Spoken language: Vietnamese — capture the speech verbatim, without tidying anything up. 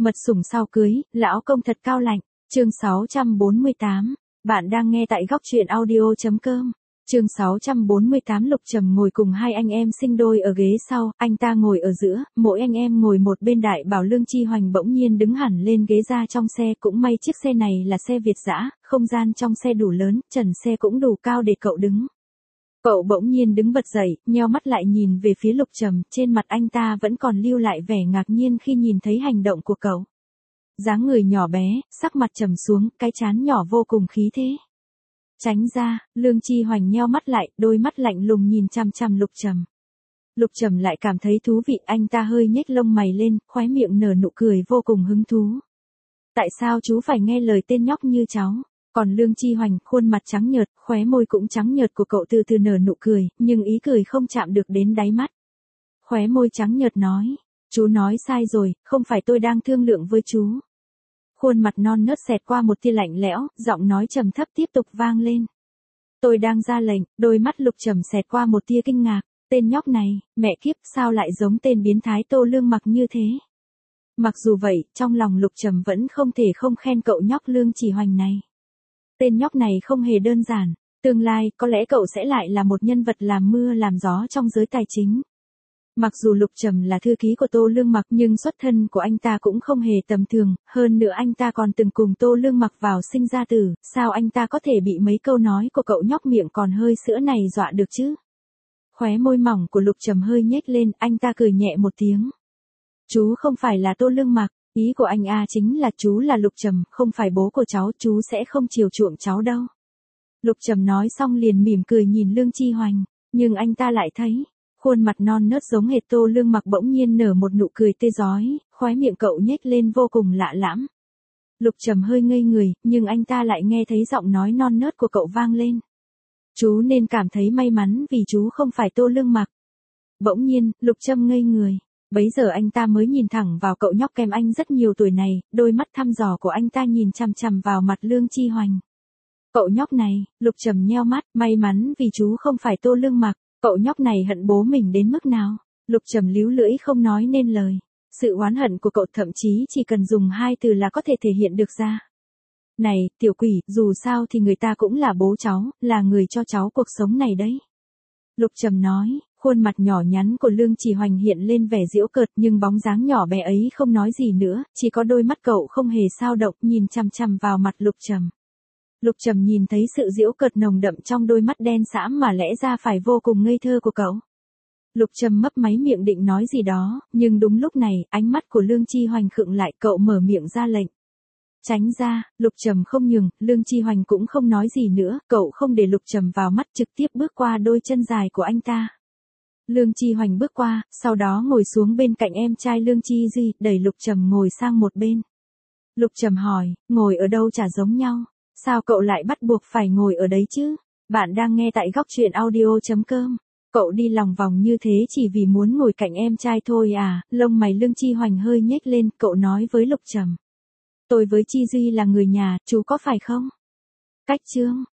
Mật sủng sau cưới, lão công thật cao lạnh. Chương sáu trăm bốn mươi tám. Bạn đang nghe tại góc truyện audio.com. Chương sáu trăm bốn mươi tám. Lục Trầm ngồi cùng hai anh em sinh đôi ở ghế sau, anh ta ngồi ở giữa, mỗi anh em ngồi một bên. Đại bảo Lương Chi Hoành bỗng nhiên đứng hẳn lên ghế ra trong xe, cũng may chiếc xe này là xe Việt dã, không gian trong xe đủ lớn, trần xe cũng đủ cao để cậu đứng. Cậu bỗng nhiên đứng bật dậy, nheo mắt lại nhìn về phía Lục Trầm, trên mặt anh ta vẫn còn lưu lại vẻ ngạc nhiên khi nhìn thấy hành động của cậu. Dáng người nhỏ bé, sắc mặt trầm xuống, cái trán nhỏ vô cùng khí thế. Tránh ra, Lương Chi Hoành nheo mắt lại, đôi mắt lạnh lùng nhìn chằm chằm Lục Trầm. Lục Trầm lại cảm thấy thú vị, anh ta hơi nhếch lông mày lên, khóe miệng nở nụ cười vô cùng hứng thú. Tại sao chú phải nghe lời tên nhóc như cháu? Còn Lương Chi Hoành, khuôn mặt trắng nhợt, khóe môi cũng trắng nhợt của cậu từ từ nở nụ cười, nhưng ý cười không chạm được đến đáy mắt. Khóe môi trắng nhợt nói, chú nói sai rồi, không phải tôi đang thương lượng với chú. Khuôn mặt non nớt xẹt qua một tia lạnh lẽo, giọng nói trầm thấp tiếp tục vang lên. Tôi đang ra lệnh, đôi mắt Lục Trầm xẹt qua một tia kinh ngạc, tên nhóc này, mẹ kiếp sao lại giống tên biến thái Tô Lương Mặc như thế. Mặc dù vậy, trong lòng Lục Trầm vẫn không thể không khen cậu nhóc Lương Chỉ Hoành này. Tên nhóc này không hề đơn giản, tương lai có lẽ cậu sẽ lại là một nhân vật làm mưa làm gió trong giới tài chính. Mặc dù Lục Trầm là thư ký của Tô Lương Mặc nhưng xuất thân của anh ta cũng không hề tầm thường, hơn nữa anh ta còn từng cùng Tô Lương Mặc vào sinh ra tử, sao anh ta có thể bị mấy câu nói của cậu nhóc miệng còn hơi sữa này dọa được chứ? Khóe môi mỏng của Lục Trầm hơi nhếch lên, anh ta cười nhẹ một tiếng. Chú không phải là Tô Lương Mặc, ý của anh A chính là chú là Lục Trầm, không phải bố của cháu, chú sẽ không chiều chuộng cháu đâu. Lục Trầm nói xong liền mỉm cười nhìn Lương Chi Hoành, nhưng anh ta lại thấy, khuôn mặt non nớt giống hệt Tô Lương Mặc bỗng nhiên nở một nụ cười tê rói, khóe miệng cậu nhếch lên vô cùng lạ lẫm. Lục Trầm hơi ngây người, nhưng anh ta lại nghe thấy giọng nói non nớt của cậu vang lên. Chú nên cảm thấy may mắn vì chú không phải Tô Lương Mặc. Bỗng nhiên, Lục Trầm ngây người. Bấy giờ anh ta mới nhìn thẳng vào cậu nhóc kèm anh rất nhiều tuổi này, đôi mắt thăm dò của anh ta nhìn chằm chằm vào mặt Lương Chi Hoành. Cậu nhóc này, Lục Trầm nheo mắt, may mắn vì chú không phải Tô Lương Mặc. Cậu nhóc này hận bố mình đến mức nào? Lục Trầm líu lưỡi không nói nên lời. Sự oán hận của cậu thậm chí chỉ cần dùng hai từ là có thể thể hiện được ra. Này, tiểu quỷ, dù sao thì người ta cũng là bố cháu, là người cho cháu cuộc sống này đấy. Lục Trầm nói, khuôn mặt nhỏ nhắn của Lương Chỉ Hoành hiện lên vẻ giễu cợt nhưng bóng dáng nhỏ bé ấy không nói gì nữa, chỉ có đôi mắt cậu không hề sao động nhìn chằm chằm vào mặt Lục Trầm. Lục Trầm nhìn thấy sự giễu cợt nồng đậm trong đôi mắt đen sẫm mà lẽ ra phải vô cùng ngây thơ của cậu. Lục Trầm mấp máy miệng định nói gì đó, nhưng đúng lúc này, ánh mắt của Lương Chi Hoành khựng lại, cậu mở miệng ra lệnh. Tránh ra, Lục Trầm không nhường, Lương Chi Hoành cũng không nói gì nữa, cậu không để Lục Trầm vào mắt trực tiếp bước qua đôi chân dài của anh ta. Lương Chi Hoành bước qua, sau đó ngồi xuống bên cạnh em trai Lương Chi Duy, đẩy Lục Trầm ngồi sang một bên. Lục Trầm hỏi, ngồi ở đâu chả giống nhau, sao cậu lại bắt buộc phải ngồi ở đấy chứ? Bạn đang nghe tại góc truyện audio.com. Cậu đi lòng vòng như thế chỉ vì muốn ngồi cạnh em trai thôi à? Lông mày Lương Chi Hoành hơi nhếch lên, cậu nói với Lục Trầm. Tôi với Chi Duy là người nhà, chú có phải không? Cách chương,